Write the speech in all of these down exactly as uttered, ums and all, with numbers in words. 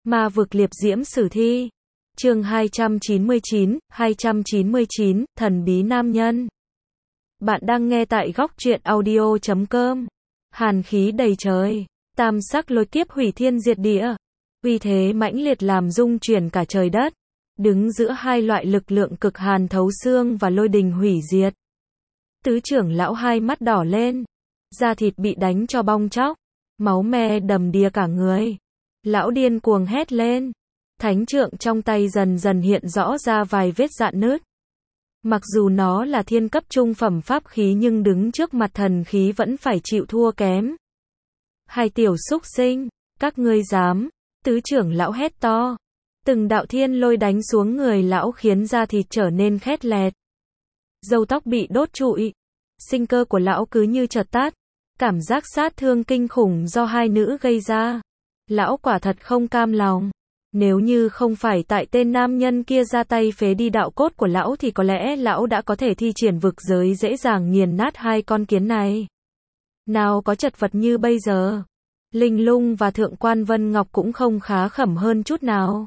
Ma vực liệp diễm sử thi. Chương hai trăm chín mươi chín, hai trăm chín mươi chín, thần bí nam nhân. Bạn đang nghe tại góc truyện audio chấm com. Hàn khí đầy trời, tam sắc lôi kiếp hủy thiên diệt địa. Uy thế mãnh liệt làm rung chuyển cả trời đất. Đứng giữa hai loại lực lượng cực hàn thấu xương và lôi đình hủy diệt. Tứ trưởng lão hai mắt đỏ lên, da thịt bị đánh cho bong tróc, máu me đầm đìa cả người. Lão điên cuồng hét lên, thánh trượng trong tay dần dần hiện rõ ra vài vết rạn nứt. Mặc dù nó là thiên cấp trung phẩm pháp khí nhưng đứng trước mặt thần khí vẫn phải chịu thua kém. Hai tiểu súc sinh, các ngươi dám? Tứ trưởng lão hét to. Từng đạo thiên lôi đánh xuống người lão khiến da thịt trở nên khét lẹt. Râu tóc bị đốt trụi. Sinh cơ của lão cứ như chợt tắt. Cảm giác sát thương kinh khủng do hai nữ gây ra. Lão quả thật không cam lòng. Nếu như không phải tại tên nam nhân kia ra tay phế đi đạo cốt của lão thì có lẽ lão đã có thể thi triển vực giới dễ dàng nghiền nát hai con kiến này. Nào có chật vật như bây giờ. Linh Lung và Thượng quan Vân Ngọc cũng không khá khẩm hơn chút nào.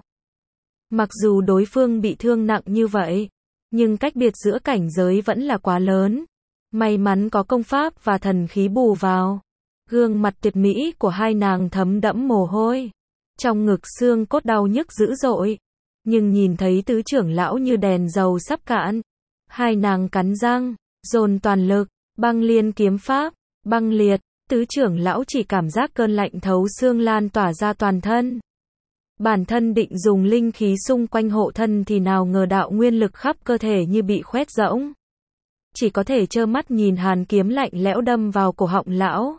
Mặc dù đối phương bị thương nặng như vậy, nhưng cách biệt giữa cảnh giới vẫn là quá lớn. May mắn có công pháp và thần khí bù vào. Gương mặt tuyệt mỹ của hai nàng thấm đẫm mồ hôi. Trong ngực xương cốt đau nhức dữ dội. Nhưng nhìn thấy tứ trưởng lão như đèn dầu sắp cạn. Hai nàng cắn răng, dồn toàn lực, băng liên kiếm pháp, băng liệt. Tứ trưởng lão chỉ cảm giác cơn lạnh thấu xương lan tỏa ra toàn thân. Bản thân định dùng linh khí xung quanh hộ thân thì nào ngờ đạo nguyên lực khắp cơ thể như bị khoét rỗng. Chỉ có thể trơ mắt nhìn hàn kiếm lạnh lẽo đâm vào cổ họng lão.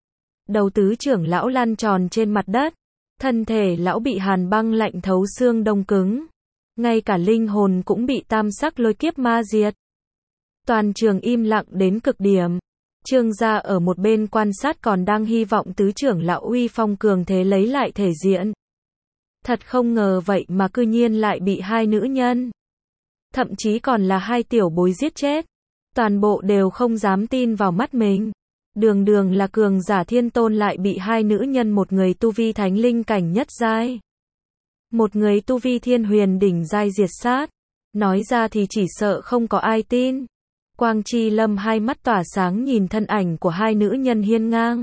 Đầu tứ trưởng lão lăn tròn trên mặt đất. Thân thể lão bị hàn băng lạnh thấu xương đông cứng. Ngay cả linh hồn cũng bị tam sắc lôi kiếp ma diệt. Toàn trường im lặng đến cực điểm. Trương gia ở một bên quan sát còn đang hy vọng tứ trưởng lão uy phong cường thế lấy lại thể diện. Thật không ngờ vậy mà cư nhiên lại bị hai nữ nhân. Thậm chí còn là hai tiểu bối giết chết. Toàn bộ đều không dám tin vào mắt mình. Đường đường là cường giả thiên tôn lại bị hai nữ nhân, một người tu vi thánh linh cảnh nhất giai. Một người tu vi thiên huyền đỉnh giai diệt sát. Nói ra thì chỉ sợ không có ai tin. Quang Chi Lâm hai mắt tỏa sáng nhìn thân ảnh của hai nữ nhân hiên ngang.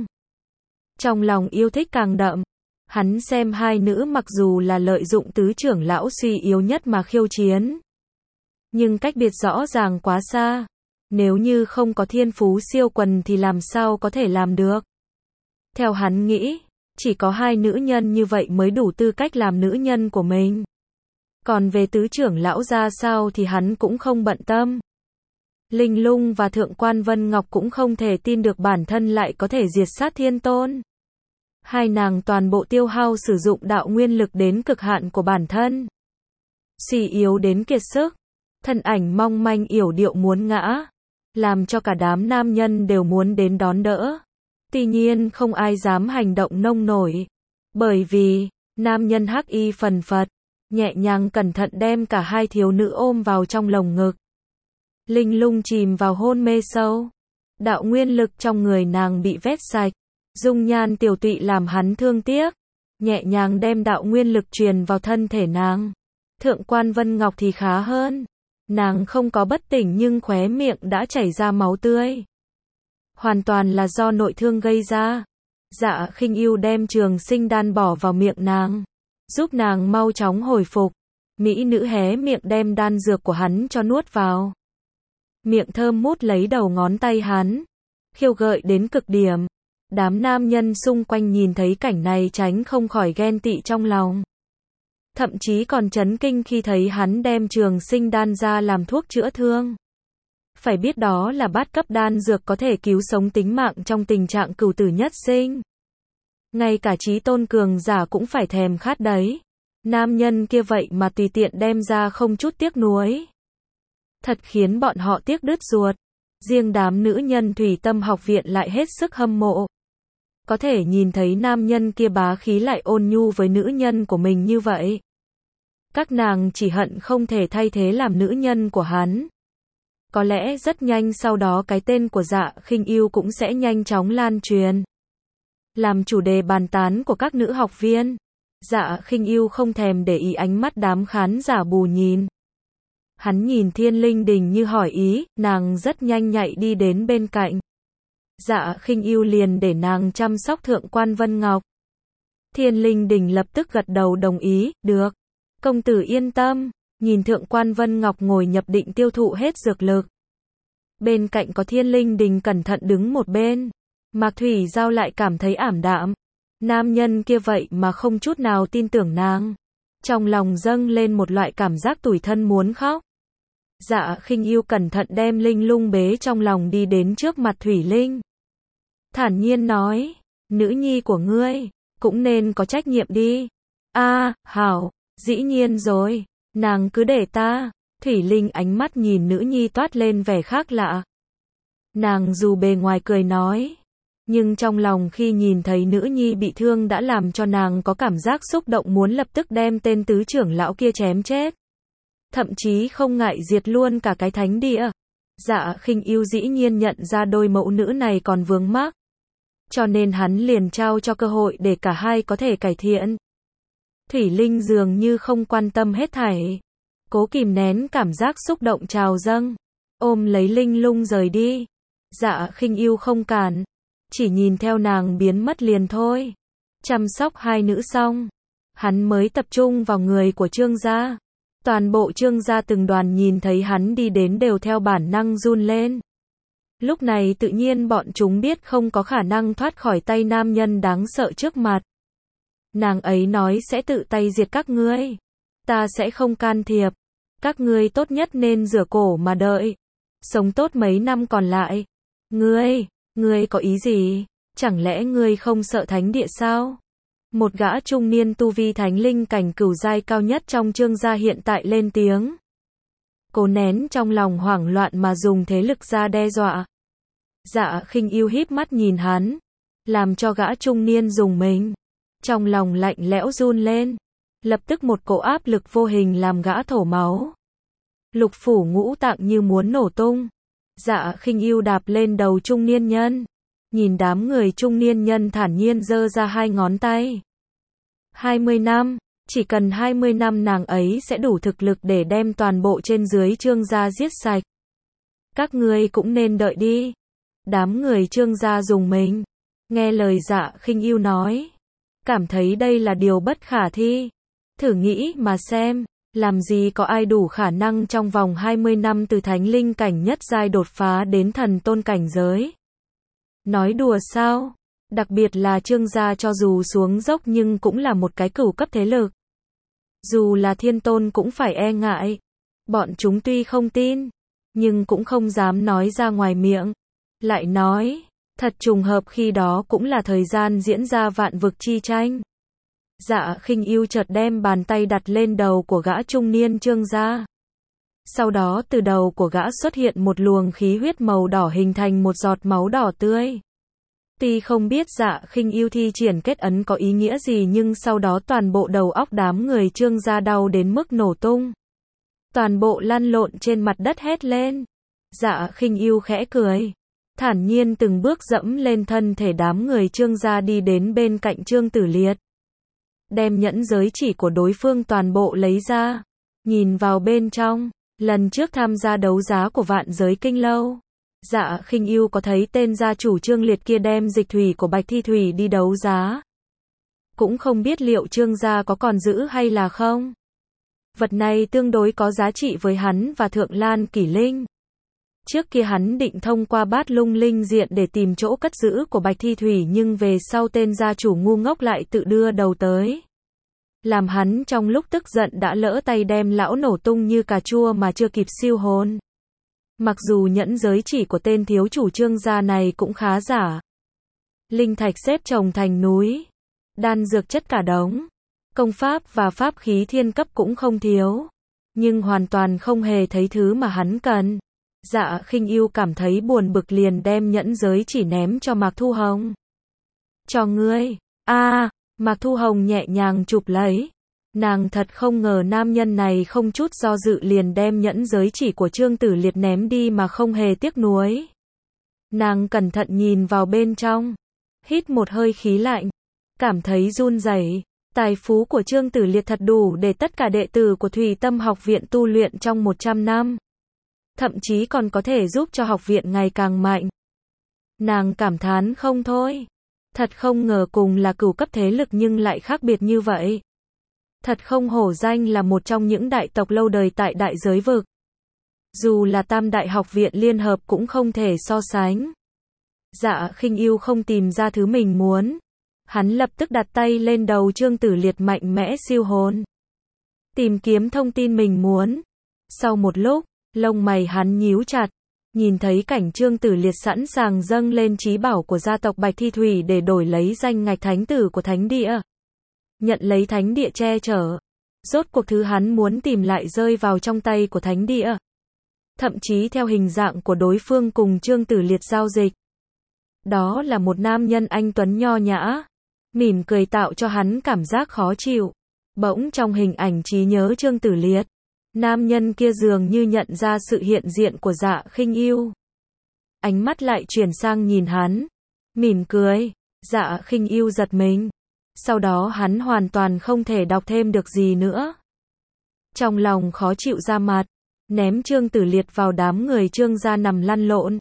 Trong lòng yêu thích càng đậm. Hắn xem hai nữ mặc dù là lợi dụng tứ trưởng lão suy yếu nhất mà khiêu chiến. Nhưng cách biệt rõ ràng quá xa. Nếu như không có thiên phú siêu quần thì làm sao có thể làm được. Theo hắn nghĩ, chỉ có hai nữ nhân như vậy mới đủ tư cách làm nữ nhân của mình. Còn về tứ trưởng lão ra sao thì hắn cũng không bận tâm. Linh Lung và Thượng quan Vân Ngọc cũng không thể tin được bản thân lại có thể diệt sát thiên tôn. Hai nàng toàn bộ tiêu hao sử dụng đạo nguyên lực đến cực hạn của bản thân. Suy yếu đến kiệt sức. Thân ảnh mong manh yểu điệu muốn ngã. Làm cho cả đám nam nhân đều muốn đến đón đỡ. Tuy nhiên không ai dám hành động nông nổi. Bởi vì, nam nhân hắc y phần phật, nhẹ nhàng cẩn thận đem cả hai thiếu nữ ôm vào trong lồng ngực. Linh Lung chìm vào hôn mê sâu. Đạo nguyên lực trong người nàng bị vét sạch. Dung nhan tiểu tụy làm hắn thương tiếc. Nhẹ nhàng đem đạo nguyên lực truyền vào thân thể nàng. Thượng quan Vân Ngọc thì khá hơn. Nàng không có bất tỉnh nhưng khóe miệng đã chảy ra máu tươi. Hoàn toàn là do nội thương gây ra. Dạ Khinh Ưu đem trường sinh đan bỏ vào miệng nàng. Giúp nàng mau chóng hồi phục. Mỹ nữ hé miệng đem đan dược của hắn cho nuốt vào. Miệng thơm mút lấy đầu ngón tay hắn. Khiêu gợi đến cực điểm. Đám nam nhân xung quanh nhìn thấy cảnh này tránh không khỏi ghen tị trong lòng. Thậm chí còn chấn kinh khi thấy hắn đem trường sinh đan ra làm thuốc chữa thương. Phải biết đó là bát cấp đan dược có thể cứu sống tính mạng trong tình trạng cửu tử nhất sinh. Ngay cả chí tôn cường giả cũng phải thèm khát đấy. Nam nhân kia vậy mà tùy tiện đem ra không chút tiếc nuối. Thật khiến bọn họ tiếc đứt ruột. Riêng đám nữ nhân Thủy Tâm học viện lại hết sức hâm mộ. Có thể nhìn thấy nam nhân kia bá khí lại ôn nhu với nữ nhân của mình như vậy. Các nàng chỉ hận không thể thay thế làm nữ nhân của hắn. Có lẽ rất nhanh sau đó cái tên của Dạ Khinh Ưu cũng sẽ nhanh chóng lan truyền. Làm chủ đề bàn tán của các nữ học viên. Dạ Khinh Yêu không thèm để ý ánh mắt đám khán giả bù nhìn. Hắn nhìn Thiên Linh Đình như hỏi ý, nàng rất nhanh nhạy đi đến bên cạnh. Dạ Khinh Yêu liền để nàng chăm sóc Thượng quan Vân Ngọc. Thiên Linh Đình lập tức gật đầu đồng ý, được. Công tử yên tâm, nhìn Thượng quan Vân Ngọc ngồi nhập định tiêu thụ hết dược lực. Bên cạnh có Thiên Linh Đình cẩn thận đứng một bên. Mạc Thủy Giao lại cảm thấy ảm đạm. Nam nhân kia vậy mà không chút nào tin tưởng nàng. Trong lòng dâng lên một loại cảm giác tủi thân muốn khóc. Dạ Khinh Yêu cẩn thận đem Linh Lung bế trong lòng đi đến trước mặt Thủy Linh. Thản nhiên nói, nữ nhi của ngươi, cũng nên có trách nhiệm đi. A, à, hảo, dĩ nhiên rồi, nàng cứ để ta. Thủy Linh ánh mắt nhìn nữ nhi toát lên vẻ khác lạ. Nàng dù bề ngoài cười nói, nhưng trong lòng khi nhìn thấy nữ nhi bị thương đã làm cho nàng có cảm giác xúc động muốn lập tức đem tên tứ trưởng lão kia chém chết. Thậm chí không ngại diệt luôn cả cái thánh địa. Dạ Khinh Yêu dĩ nhiên nhận ra đôi mẫu nữ này còn vướng mắc. Cho nên hắn liền trao cho cơ hội để cả hai có thể cải thiện. Thủy Linh dường như không quan tâm hết thảy. Cố kìm nén cảm giác xúc động trào dâng. Ôm lấy Linh Lung rời đi. Dạ Khinh Yêu không cản. Chỉ nhìn theo nàng biến mất liền thôi. Chăm sóc hai nữ xong. Hắn mới tập trung vào người của Trương gia. Toàn bộ Trương gia từng đoàn nhìn thấy hắn đi đến đều theo bản năng run lên. Lúc này tự nhiên bọn chúng biết không có khả năng thoát khỏi tay nam nhân đáng sợ trước mặt. Nàng ấy nói sẽ tự tay diệt các ngươi. Ta sẽ không can thiệp. Các ngươi tốt nhất nên rửa cổ mà đợi. Sống tốt mấy năm còn lại. Ngươi, ngươi có ý gì? Chẳng lẽ ngươi không sợ thánh địa sao? Một gã trung niên tu vi thánh linh cảnh cửu giai cao nhất trong Trương gia hiện tại lên tiếng. Cố nén trong lòng hoảng loạn mà dùng thế lực ra đe dọa. Dạ Khinh Yêu híp mắt nhìn hắn, làm cho gã trung niên dùng mình. Trong lòng lạnh lẽo run lên. Lập tức một cỗ áp lực vô hình làm gã thổ máu. Lục phủ ngũ tạng như muốn nổ tung. Dạ Khinh Yêu đạp lên đầu trung niên nhân. Nhìn đám người trung niên nhân thản nhiên giơ ra hai ngón tay. hai mươi năm, chỉ cần hai mươi năm nàng ấy sẽ đủ thực lực để đem toàn bộ trên dưới Trương gia giết sạch. Các ngươi cũng nên đợi đi. Đám người Trương gia dùng mình. Nghe lời Dạ Khinh Yêu nói. Cảm thấy đây là điều bất khả thi. Thử nghĩ mà xem. Làm gì có ai đủ khả năng trong vòng hai mươi năm từ thánh linh cảnh nhất giai đột phá đến thần tôn cảnh giới. Nói đùa sao? Đặc biệt là Trương gia cho dù xuống dốc nhưng cũng là một cái cửu cấp thế lực. Dù là thiên tôn cũng phải e ngại. Bọn chúng tuy không tin, nhưng cũng không dám nói ra ngoài miệng. Lại nói, thật trùng hợp khi đó cũng là thời gian diễn ra vạn vực chi tranh. Dạ Khinh Yêu chợt đem bàn tay đặt lên đầu của gã trung niên Trương gia. Sau đó từ đầu của gã xuất hiện một luồng khí huyết màu đỏ hình thành một giọt máu đỏ tươi. Tuy không biết Dạ Khinh Yêu thi triển kết ấn có ý nghĩa gì nhưng sau đó toàn bộ đầu óc đám người Trương gia đau đến mức nổ tung. Toàn bộ lăn lộn trên mặt đất hét lên. Dạ Khinh Yêu khẽ cười. Thản nhiên từng bước dẫm lên thân thể đám người Trương gia đi đến bên cạnh Trương Tử Liệt. Đem nhẫn giới chỉ của đối phương toàn bộ lấy ra. Nhìn vào bên trong. Lần trước tham gia đấu giá của vạn giới kinh lâu. Dạ Khinh Yêu có thấy tên gia chủ Trương Liệt kia đem dịch thủy của Bạch Thi Thủy đi đấu giá. Cũng không biết liệu Trương gia có còn giữ hay là không. Vật này tương đối có giá trị với hắn và Thượng Lan Kỷ Linh. Trước kia hắn định thông qua Bát Lung Linh Diện để tìm chỗ cất giữ của Bạch Thi Thủy nhưng về sau tên gia chủ ngu ngốc lại tự đưa đầu tới. Làm hắn trong lúc tức giận đã lỡ tay đem lão nổ tung như cà chua mà chưa kịp siêu hồn. Mặc dù nhẫn giới chỉ của tên thiếu chủ Trương gia này cũng khá giả. Linh thạch xếp chồng thành núi. Đan dược chất cả đống. Công pháp và pháp khí thiên cấp cũng không thiếu. Nhưng hoàn toàn không hề thấy thứ mà hắn cần. Dạ Khinh Yêu cảm thấy buồn bực liền đem nhẫn giới chỉ ném cho Mạc Thu Hồng. Cho ngươi. A, à, Mạc Thu Hồng nhẹ nhàng chụp lấy. Nàng thật không ngờ nam nhân này không chút do dự liền đem nhẫn giới chỉ của Trương Tử Liệt ném đi mà không hề tiếc nuối. Nàng cẩn thận nhìn vào bên trong. Hít một hơi khí lạnh. Cảm thấy run rẩy. Tài phú của Trương Tử Liệt thật đủ để tất cả đệ tử của Thủy Tâm học viện tu luyện trong một trăm năm. Thậm chí còn có thể giúp cho học viện ngày càng mạnh. Nàng cảm thán không thôi. Thật không ngờ cùng là cửu cấp thế lực nhưng lại khác biệt như vậy. Thật không hổ danh là một trong những đại tộc lâu đời tại đại giới vực. Dù là tam đại học viện liên hợp cũng không thể so sánh. Dạ Khinh Yêu không tìm ra thứ mình muốn. Hắn lập tức đặt tay lên đầu Trương Tử Liệt mạnh mẽ siêu hồn. Tìm kiếm thông tin mình muốn. Sau một lúc, lông mày hắn nhíu chặt. Nhìn thấy cảnh Trương Tử Liệt sẵn sàng dâng lên trí bảo của gia tộc Bạch Thi Thủy để đổi lấy danh ngạch thánh tử của thánh địa. Nhận lấy thánh địa che chở. Rốt cuộc thứ hắn muốn tìm lại rơi vào trong tay của thánh địa. Thậm chí theo hình dạng của đối phương cùng Trương Tử Liệt giao dịch. Đó là một nam nhân anh tuấn nho nhã. Mỉm cười tạo cho hắn cảm giác khó chịu. Bỗng trong hình ảnh trí nhớ Trương Tử Liệt, nam nhân kia dường như nhận ra sự hiện diện của Dạ Khinh Yêu. Ánh mắt lại chuyển sang nhìn hắn. Mỉm cười. Dạ Khinh Yêu giật mình. Sau đó hắn hoàn toàn không thể đọc thêm được gì nữa. Trong lòng khó chịu ra mặt. Ném Trương Tử Liệt vào đám người Trương gia nằm lăn lộn.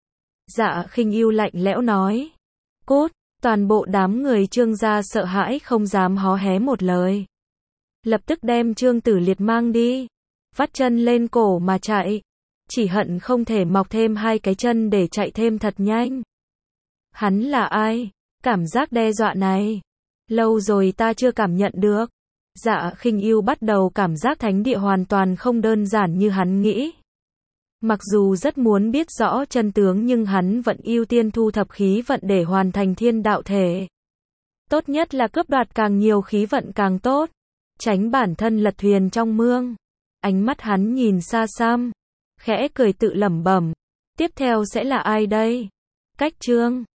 Dạ Khinh Yêu lạnh lẽo nói. Cút. Toàn bộ đám người Trương gia sợ hãi không dám hó hé một lời. Lập tức đem Trương Tử Liệt mang đi. Vắt chân lên cổ mà chạy. Chỉ hận không thể mọc thêm hai cái chân để chạy thêm thật nhanh. Hắn là ai? Cảm giác đe dọa này. Lâu rồi ta chưa cảm nhận được. Dạ Khinh Yêu bắt đầu cảm giác thánh địa hoàn toàn không đơn giản như hắn nghĩ. Mặc dù rất muốn biết rõ chân tướng nhưng hắn vẫn ưu tiên thu thập khí vận để hoàn thành thiên đạo thể. Tốt nhất là cướp đoạt càng nhiều khí vận càng tốt. Tránh bản thân lật thuyền trong mương. Ánh mắt hắn nhìn xa xăm. Khẽ cười tự lẩm bẩm. Tiếp theo sẽ là ai đây? Cách Trương